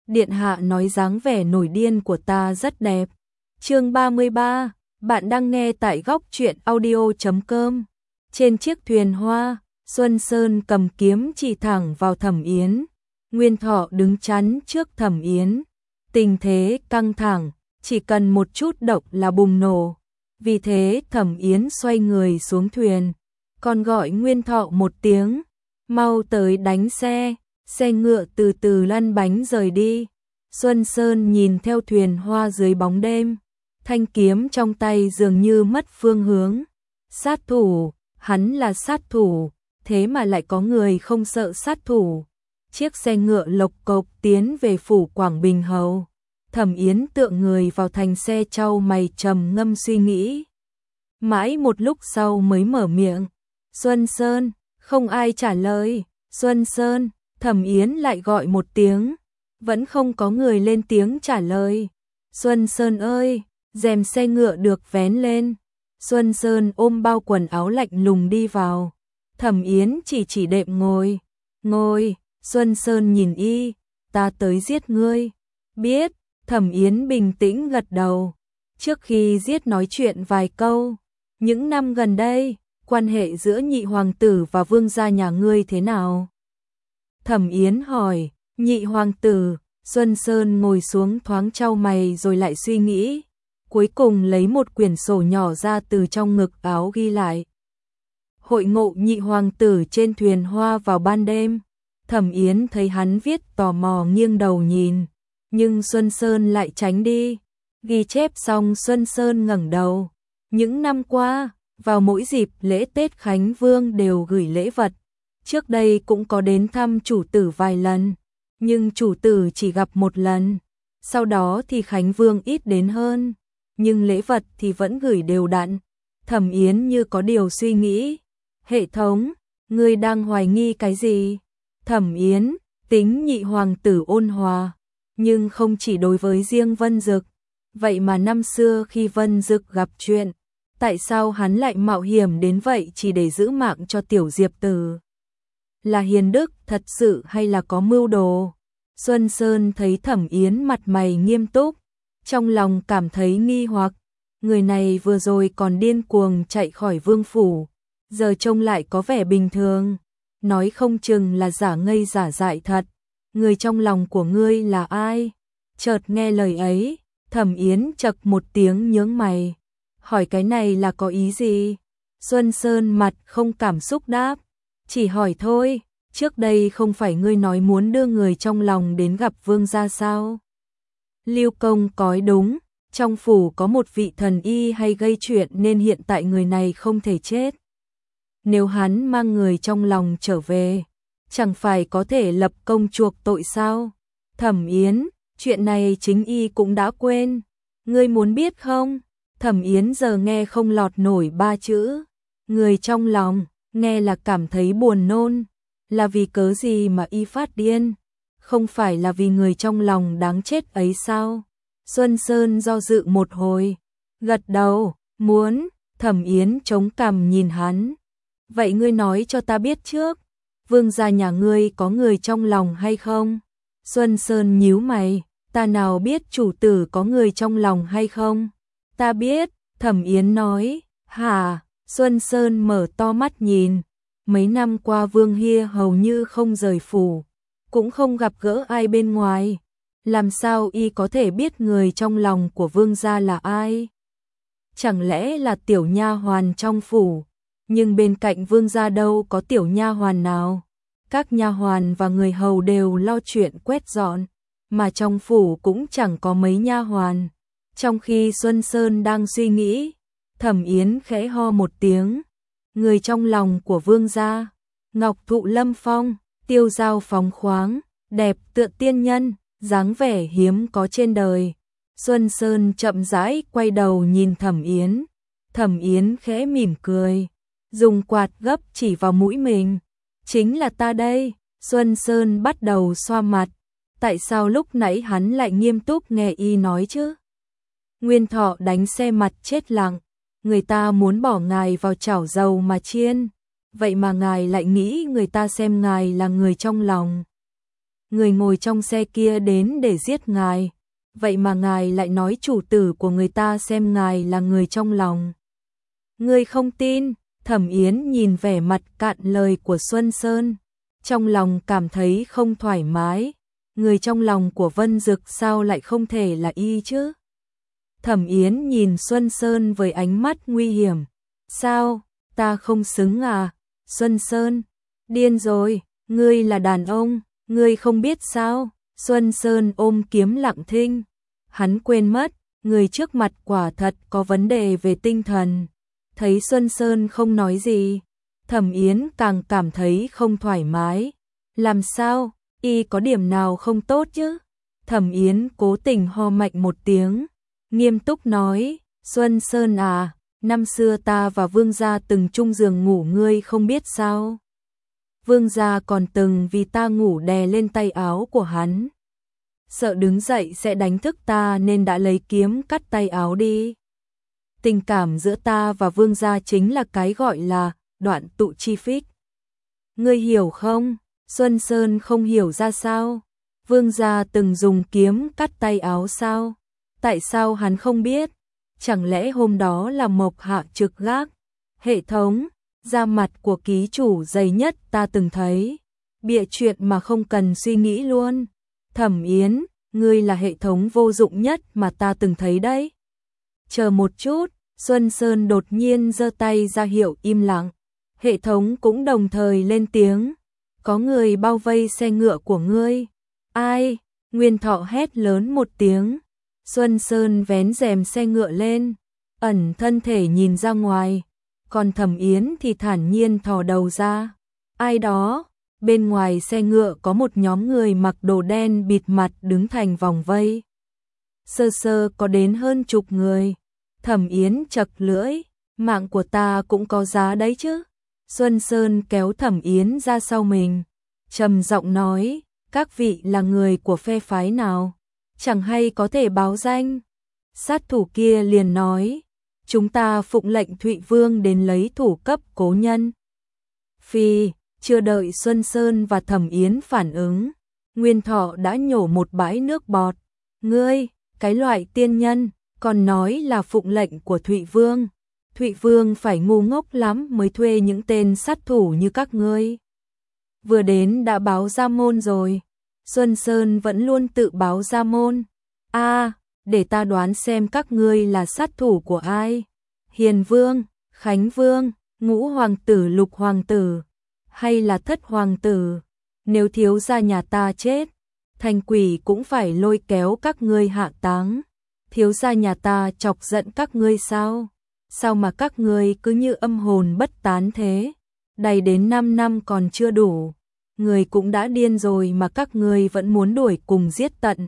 Điện hạ nói dáng vẻ nổi điên của ta rất đẹp. Chương 33, bạn đang nghe tại góc truyện audio.com. Trên chiếc thuyền hoa, Xuân Sơn cầm kiếm chỉ thẳng vào Thẩm Yến. Nguyên Thọ đứng chắn trước Thẩm Yến. Tình thế căng thẳng, chỉ cần một chút động là bùng nổ. Vì thế Thẩm Yến xoay người xuống thuyền, còn gọi Nguyên Thọ một tiếng, mau tới đánh xe. Xe ngựa từ từ lăn bánh rời đi. Xuân Sơn nhìn theo thuyền hoa dưới bóng đêm, thanh kiếm trong tay dường như mất phương hướng. Sát thủ, hắn là sát thủ, thế mà lại có người không sợ sát thủ. Chiếc xe ngựa lộc cộc tiến về phủ Quảng Bình Hầu. Thẩm Yến tựa người vào thành xe trao mày trầm ngâm suy nghĩ. Mãi một lúc sau mới mở miệng. Xuân Sơn, không ai trả lời. Xuân Sơn, Thẩm Yến lại gọi một tiếng, vẫn không có người lên tiếng trả lời. Xuân Sơn ơi, rèm xe ngựa được vén lên. Xuân Sơn ôm bao quần áo lạnh lùng đi vào. Thẩm Yến chỉ đệm ngồi. Ngồi, Xuân Sơn nhìn y, ta tới giết ngươi. Biết, Thẩm Yến bình tĩnh gật đầu. Trước khi giết nói chuyện vài câu. Những năm gần đây, quan hệ giữa nhị hoàng tử và vương gia nhà ngươi thế nào? Thẩm Yến hỏi. Nhị hoàng tử. Xuân Sơn ngồi xuống thoáng chau mày rồi lại suy nghĩ. Cuối cùng lấy một quyển sổ nhỏ ra từ trong ngực áo ghi lại. Hội ngộ nhị hoàng tử trên thuyền hoa vào ban đêm. Thẩm Yến thấy hắn viết tò mò nghiêng đầu nhìn, nhưng Xuân Sơn lại tránh đi. Ghi chép xong Xuân Sơn ngẩng đầu. Những năm qua, vào mỗi dịp lễ Tết Khánh Vương đều gửi lễ vật. Trước đây cũng có đến thăm chủ tử vài lần, nhưng chủ tử chỉ gặp một lần. Sau đó thì Khánh Vương ít đến hơn, nhưng lễ vật thì vẫn gửi đều đặn. Thẩm Yến như có điều suy nghĩ. Hệ thống, ngươi đang hoài nghi cái gì? Thẩm Yến, tính nhị hoàng tử ôn hòa, nhưng không chỉ đối với riêng Vân Dực. Vậy mà năm xưa khi Vân Dực gặp chuyện, tại sao hắn lại mạo hiểm đến vậy chỉ để giữ mạng cho tiểu Diệp Tử? Là hiền đức thật sự hay là có mưu đồ? Xuân Sơn thấy Thẩm Yến mặt mày nghiêm túc, trong lòng cảm thấy nghi hoặc. Người này vừa rồi còn điên cuồng chạy khỏi vương phủ, giờ trông lại có vẻ bình thường. Nói không chừng là giả ngây giả dại thật. Người trong lòng của ngươi là ai? Chợt nghe lời ấy, Thẩm Yến chậc một tiếng nhướng mày. Hỏi cái này là có ý gì? Xuân Sơn mặt không cảm xúc đáp. Chỉ hỏi thôi, trước đây không phải ngươi nói muốn đưa người trong lòng đến gặp vương gia sao? Lưu Công cói đúng, trong phủ có một vị thần y hay gây chuyện nên hiện tại người này không thể chết. Nếu hắn mang người trong lòng trở về, chẳng phải có thể lập công chuộc tội sao? Thẩm Yến, chuyện này chính y cũng đã quên. Ngươi muốn biết không? Thẩm Yến giờ nghe không lọt nổi ba chữ. Người trong lòng, nghe là cảm thấy buồn nôn. Là vì cớ gì mà y phát điên? Không phải là vì người trong lòng đáng chết ấy sao? Xuân Sơn do dự một hồi, gật đầu, muốn. Thẩm Yến chống cằm nhìn hắn. Vậy ngươi nói cho ta biết trước, vương gia nhà ngươi có người trong lòng hay không? Xuân Sơn nhíu mày, ta nào biết chủ tử có người trong lòng hay không? Ta biết, Thẩm Yến nói. Hả? Xuân Sơn mở to mắt nhìn. Mấy năm qua Vương Hia hầu như không rời phủ, cũng không gặp gỡ ai bên ngoài. Làm sao y có thể biết người trong lòng của vương gia là ai? Chẳng lẽ là tiểu nha hoàn trong phủ? Nhưng bên cạnh vương gia đâu có tiểu nha hoàn nào. Các nha hoàn và người hầu đều lo chuyện quét dọn, mà trong phủ cũng chẳng có mấy nha hoàn. Trong khi Xuân Sơn đang suy nghĩ, Thẩm Yến khẽ ho một tiếng. Người trong lòng của vương gia, ngọc thụ lâm phong, tiêu dao phóng khoáng, đẹp tựa tiên nhân, dáng vẻ hiếm có trên đời. Xuân Sơn chậm rãi quay đầu nhìn Thẩm Yến. Thẩm Yến khẽ mỉm cười, dùng quạt gấp chỉ vào mũi mình. Chính là ta đây. Xuân Sơn bắt đầu xoa mặt. Tại sao lúc nãy hắn lại nghiêm túc nghe y nói chứ? Nguyên Thọ đánh xe mặt chết lặng. Người ta muốn bỏ ngài vào chảo dầu mà chiên. Vậy mà ngài lại nghĩ người ta xem ngài là người trong lòng. người ngồi trong xe kia đến để giết ngài, vậy mà ngài lại nói chủ tử của người ta xem ngài là người trong lòng. Ngươi không tin? Thẩm Yến nhìn vẻ mặt cạn lời của Xuân Sơn, trong lòng cảm thấy không thoải mái. Người trong lòng của Vân Dực sao lại không thể là y chứ? Thẩm Yến nhìn Xuân Sơn với ánh mắt nguy hiểm. Sao, ta không xứng à? Xuân Sơn, điên rồi, ngươi là đàn ông, ngươi không biết sao? Xuân Sơn ôm kiếm lặng thinh. Hắn quên mất, người trước mặt quả thật có vấn đề về tinh thần. Thấy Xuân Sơn không nói gì, Thẩm Yến càng cảm thấy không thoải mái. Làm sao, y có điểm nào không tốt chứ? Thẩm Yến cố tình ho mạnh một tiếng, nghiêm túc nói, Xuân Sơn à, năm xưa ta và Vương gia từng chung giường ngủ ngươi không biết sao? Vương gia còn từng vì ta ngủ đè lên tay áo của hắn. Sợ đứng dậy sẽ đánh thức ta nên đã lấy kiếm cắt tay áo đi. Tình cảm giữa ta và Vương gia chính là cái gọi là đoạn tụ chi phích. Ngươi hiểu không? Xuân Sơn không hiểu ra sao. Vương gia từng dùng kiếm cắt tay áo sao? Tại sao hắn không biết? Chẳng lẽ hôm đó là Mộc Hạ trực gác? Hệ thống, da mặt của ký chủ dày nhất ta từng thấy. Bịa chuyện mà không cần suy nghĩ luôn. Thẩm Yến, ngươi là hệ thống vô dụng nhất mà ta từng thấy đấy. Chờ một chút, Xuân Sơn đột nhiên giơ tay ra hiệu im lặng. Hệ thống cũng đồng thời lên tiếng. Có người bao vây xe ngựa của ngươi. Ai? Nguyên Thọ hét lớn một tiếng. Xuân Sơn vén rèm xe ngựa lên, ẩn thân thể nhìn ra ngoài. Còn Thẩm Yến thì thản nhiên thò đầu ra. Ai đó? Bên ngoài xe ngựa có một nhóm người mặc đồ đen bịt mặt đứng thành vòng vây. Sơ sơ có đến hơn chục người. Thẩm Yến chật lưỡi, mạng của ta cũng có giá đấy chứ. Xuân Sơn kéo Thẩm Yến ra sau mình, trầm giọng nói, các vị là người của phe phái nào? Chẳng hay có thể báo danh. Sát thủ kia liền nói, chúng ta phụng lệnh Thụy Vương đến lấy thủ cấp cố nhân. Phi, chưa đợi Xuân Sơn và Thẩm Yến phản ứng, Nguyên Thọ đã nhổ một bãi nước bọt. Ngươi, cái loại tiên nhân, còn nói là phụng lệnh của Thụy Vương. Thụy Vương phải ngu ngốc lắm mới thuê những tên sát thủ như các ngươi. Vừa đến đã báo ra môn rồi. Xuân Sơn vẫn luôn tự báo ra môn. Để ta đoán xem các ngươi là sát thủ của ai. Hiền Vương, Khánh Vương, Ngũ Hoàng tử, Lục Hoàng tử, hay là Thất Hoàng tử? Nếu thiếu gia nhà ta chết, thành quỷ cũng phải lôi kéo các ngươi hạ táng. Thiếu gia nhà ta chọc giận các ngươi sao? Sao mà các ngươi cứ như âm hồn bất tán thế? Đầy đến 5 năm còn chưa đủ. Người cũng đã điên rồi mà các ngươi vẫn muốn đuổi cùng giết tận.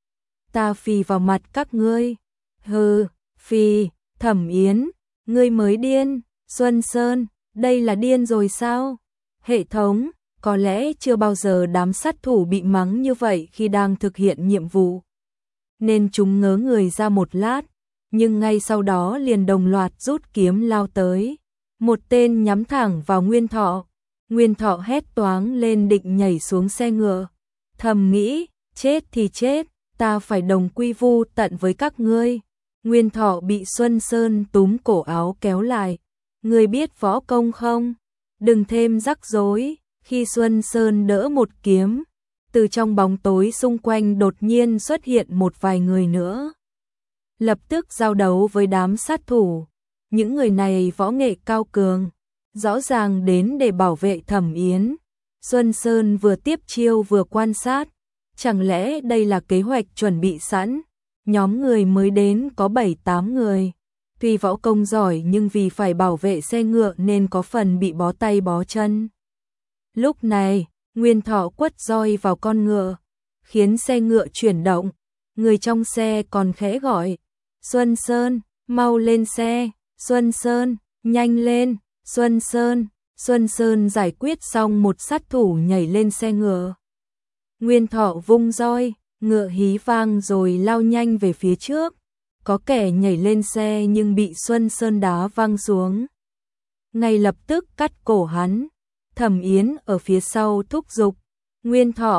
Ta phì vào mặt các ngươi. Hừ, phì, Thẩm Yến, ngươi mới điên. Xuân Sơn, đây là điên rồi sao? Hệ thống, có lẽ chưa bao giờ đám sát thủ bị mắng như vậy khi đang thực hiện nhiệm vụ. Nên chúng ngớ người ra một lát, nhưng ngay sau đó liền đồng loạt rút kiếm lao tới. Một tên nhắm thẳng vào Nguyên Thọ. Nguyên Thọ hét toáng lên định nhảy xuống xe ngựa. Thầm nghĩ, chết thì chết, ta phải đồng quy vu tận với các ngươi. Nguyên Thọ bị Xuân Sơn túm cổ áo kéo lại. Ngươi biết võ công không? Đừng thêm rắc rối. Khi Xuân Sơn đỡ một kiếm, từ trong bóng tối xung quanh đột nhiên xuất hiện một vài người nữa. Lập tức giao đấu với đám sát thủ. Những người này võ nghệ cao cường, rõ ràng đến để bảo vệ Thẩm Yến. Xuân Sơn vừa tiếp chiêu vừa quan sát. Chẳng lẽ đây là kế hoạch chuẩn bị sẵn? Nhóm người mới đến có 7-8 người. Tuy võ công giỏi nhưng vì phải bảo vệ xe ngựa nên có phần bị bó tay bó chân. Lúc này, Nguyên Thọ quất roi vào con ngựa, khiến xe ngựa chuyển động. Người trong xe còn khẽ gọi, Xuân Sơn, mau lên xe, Xuân Sơn, nhanh lên, Xuân Sơn. Xuân Sơn giải quyết xong một sát thủ nhảy lên xe ngựa. Nguyên Thọ vung roi, ngựa hí vang rồi lao nhanh về phía trước. Có kẻ nhảy lên xe nhưng bị Xuân Sơn đá văng xuống. Ngay lập tức cắt cổ hắn. Thẩm Yến ở phía sau thúc giục, Nguyên Thọ,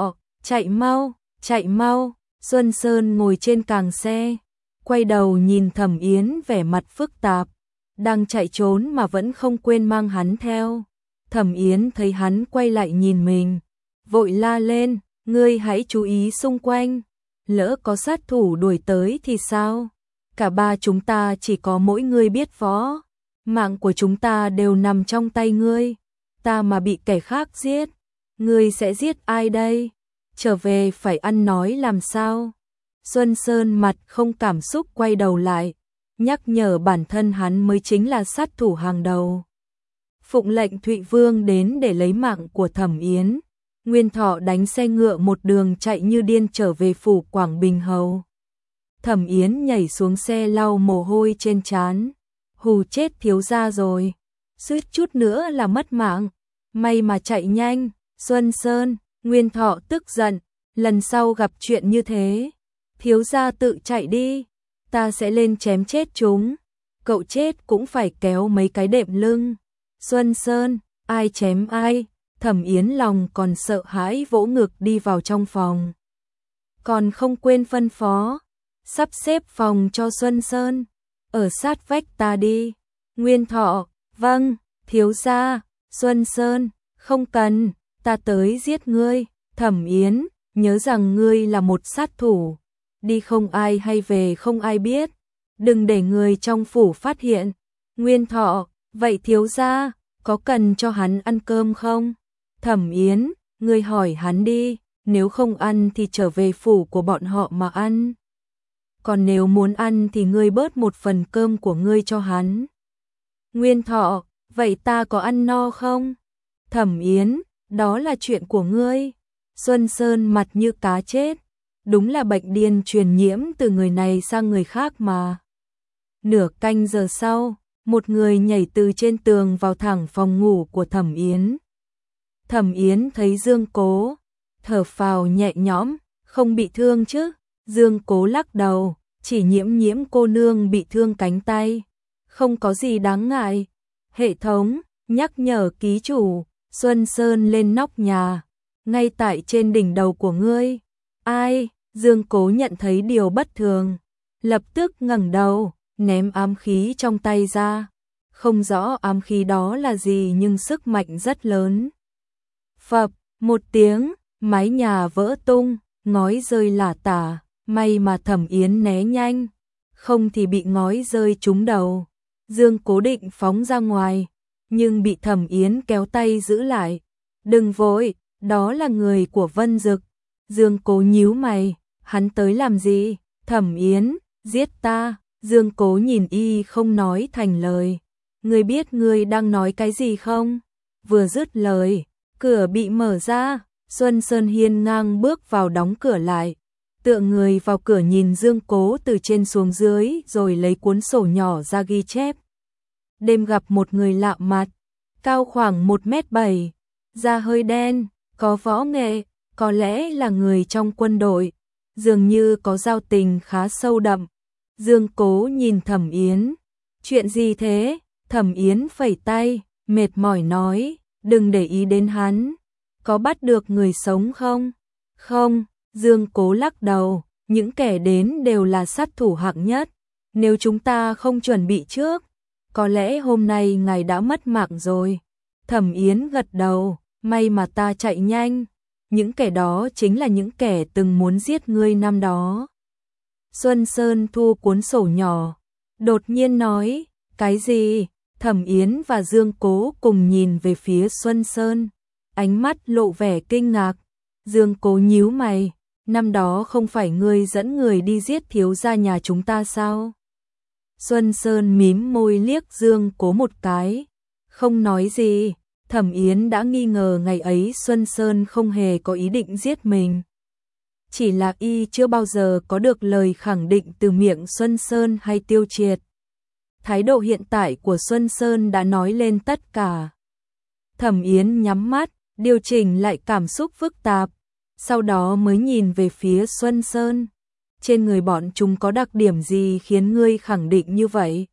chạy mau. Xuân Sơn ngồi trên càng xe, quay đầu nhìn Thẩm Yến vẻ mặt phức tạp, đang chạy trốn mà vẫn không quên mang hắn theo. Thẩm Yến thấy hắn quay lại nhìn mình, vội la lên, ngươi hãy chú ý xung quanh, lỡ có sát thủ đuổi tới thì sao? Cả ba chúng ta chỉ có mỗi ngươi biết võ, mạng của chúng ta đều nằm trong tay ngươi, ta mà bị kẻ khác giết, ngươi sẽ giết ai đây? Trở về phải ăn nói làm sao? Xuân Sơn mặt không cảm xúc quay đầu lại, nhắc nhở bản thân hắn mới chính là sát thủ hàng đầu. Phụng lệnh Thụy Vương đến để lấy mạng của Thẩm Yến. Nguyên Thọ đánh xe ngựa một đường chạy như điên trở về phủ Quảng Bình Hầu. Thẩm Yến nhảy xuống xe lau mồ hôi trên trán. Hù chết thiếu gia rồi, suýt chút nữa là mất mạng, may mà chạy nhanh. Xuân Sơn, Nguyên Thọ tức giận, lần sau gặp chuyện như thế, thiếu gia tự chạy đi, ta sẽ lên chém chết chúng, cậu chết cũng phải kéo mấy cái đệm lưng. Xuân Sơn, ai chém ai? Thẩm Yến lòng còn sợ hãi vỗ ngực đi vào trong phòng. Còn không quên phân phó, sắp xếp phòng cho Xuân Sơn, ở sát vách ta đi. Nguyên Thọ, vâng, thiếu gia. Xuân Sơn, không cần, ta tới giết ngươi. Thẩm Yến, nhớ rằng ngươi là một sát thủ, đi không ai hay về không ai biết, đừng để người trong phủ phát hiện. Nguyên Thọ, vậy thiếu gia, có cần cho hắn ăn cơm không? Thẩm Yến, ngươi hỏi hắn đi, nếu không ăn thì trở về phủ của bọn họ mà ăn. Còn nếu muốn ăn thì ngươi bớt một phần cơm của ngươi cho hắn. Nguyên Thọ, vậy ta có ăn no không? Thẩm Yến, đó là chuyện của ngươi. Xuân Sơn mặt như cá chết, đúng là bệnh điên truyền nhiễm từ người này sang người khác mà. Nửa canh giờ sau, một người nhảy từ trên tường vào thẳng phòng ngủ của Thẩm Yến. Thẩm Yến thấy Dương Cố, thở phào nhẹ nhõm, không bị thương chứ? Dương Cố lắc đầu, chỉ Nhiễm cô nương bị thương cánh tay, không có gì đáng ngại. Hệ thống nhắc nhở ký chủ, Xuân Sơn lên nóc nhà, ngay tại trên đỉnh đầu của ngươi. Ai? Dương Cố nhận thấy điều bất thường, lập tức ngẩng đầu, ném ám khí trong tay ra. Không rõ ám khí đó là gì nhưng sức mạnh rất lớn. Phập, một tiếng, mái nhà vỡ tung, ngói rơi lả tả, may mà Thẩm Yến né nhanh, không thì bị ngói rơi trúng đầu. Dương Cố định phóng ra ngoài, nhưng bị Thẩm Yến kéo tay giữ lại. Đừng vội, đó là người của Vân Dực. Dương Cố nhíu mày, hắn tới làm gì? Thẩm Yến, giết ta. Dương Cố nhìn y không nói thành lời. Ngươi biết ngươi đang nói cái gì không? Vừa dứt lời, cửa bị mở ra, Xuân Sơn hiên ngang bước vào đóng cửa lại. Tựa người vào cửa nhìn Dương Cố từ trên xuống dưới rồi lấy cuốn sổ nhỏ ra ghi chép. Đêm gặp một người lạ mặt, cao khoảng 1m7, da hơi đen, có võ nghệ, có lẽ là người trong quân đội, dường như có giao tình khá sâu đậm. Dương Cố nhìn Thẩm Yến, chuyện gì thế? Thẩm Yến phẩy tay, mệt mỏi nói, đừng để ý đến hắn, có bắt được người sống không? Không, Dương Cố lắc đầu, những kẻ đến đều là sát thủ hạng nhất, nếu chúng ta không chuẩn bị trước, có lẽ hôm nay ngài đã mất mạng rồi. Thẩm Yến gật đầu, may mà ta chạy nhanh, những kẻ đó chính là những kẻ từng muốn giết ngươi năm đó. Xuân Sơn thu cuốn sổ nhỏ, đột nhiên nói, cái gì? Thẩm Yến và Dương Cố cùng nhìn về phía Xuân Sơn, ánh mắt lộ vẻ kinh ngạc. Dương Cố nhíu mày, năm đó không phải ngươi dẫn người đi giết thiếu gia nhà chúng ta sao? Xuân Sơn mím môi liếc Dương Cố một cái, không nói gì. Thẩm Yến đã nghi ngờ ngày ấy Xuân Sơn không hề có ý định giết mình. Chỉ là y chưa bao giờ có được lời khẳng định từ miệng Xuân Sơn hay Tiêu Triệt. Thái độ hiện tại của Xuân Sơn đã nói lên tất cả. Thẩm Yến nhắm mắt, điều chỉnh lại cảm xúc phức tạp, sau đó mới nhìn về phía Xuân Sơn. Trên người bọn chúng có đặc điểm gì khiến ngươi khẳng định như vậy?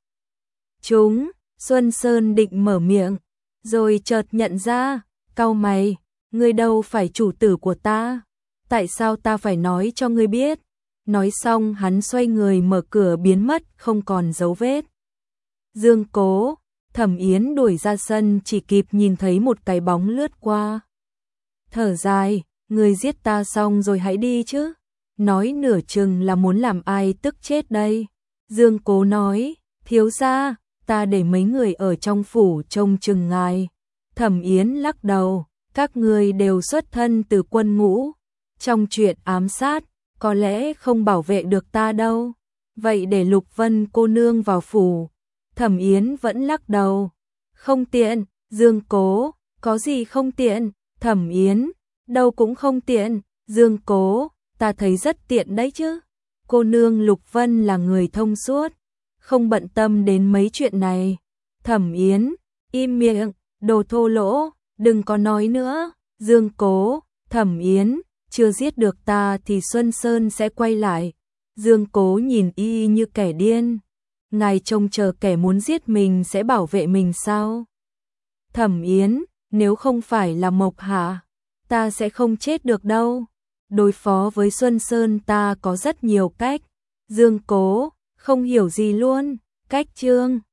Chúng, Xuân Sơn định mở miệng, rồi chợt nhận ra, cau mày, ngươi đâu phải chủ tử của ta. tại sao ta phải nói cho ngươi biết? Nói xong hắn xoay người mở cửa biến mất không còn dấu vết. Dương Cố, Thẩm Yến đuổi ra sân chỉ kịp nhìn thấy một cái bóng lướt qua. Thở dài, người giết ta xong rồi hãy đi chứ. Nói nửa chừng là muốn làm ai tức chết đây. Dương Cố nói, thiếu gia, ta để mấy người ở trong phủ trông chừng ngài. Thẩm Yến lắc đầu, các người đều xuất thân từ quân ngũ. Trong chuyện ám sát, có lẽ không bảo vệ được ta đâu. Vậy để Lục Vân cô nương vào phủ. Thẩm Yến vẫn lắc đầu. Không tiện, Dương Cố, có gì không tiện? Thẩm Yến, đâu cũng không tiện. Dương Cố, ta thấy rất tiện đấy chứ. Cô nương Lục Vân là người thông suốt, không bận tâm đến mấy chuyện này. Thẩm Yến, im miệng, đồ thô lỗ, đừng có nói nữa. Dương Cố, Thẩm Yến, chưa giết được ta thì Xuân Sơn sẽ quay lại. Dương Cố nhìn y như kẻ điên. Ngài trông chờ kẻ muốn giết mình sẽ bảo vệ mình sao? Thẩm Yến, nếu không phải là Mộc Hạ, ta sẽ không chết được đâu. Đối phó với Xuân Sơn ta có rất nhiều cách. Dương Cố, không hiểu gì luôn. Cách chương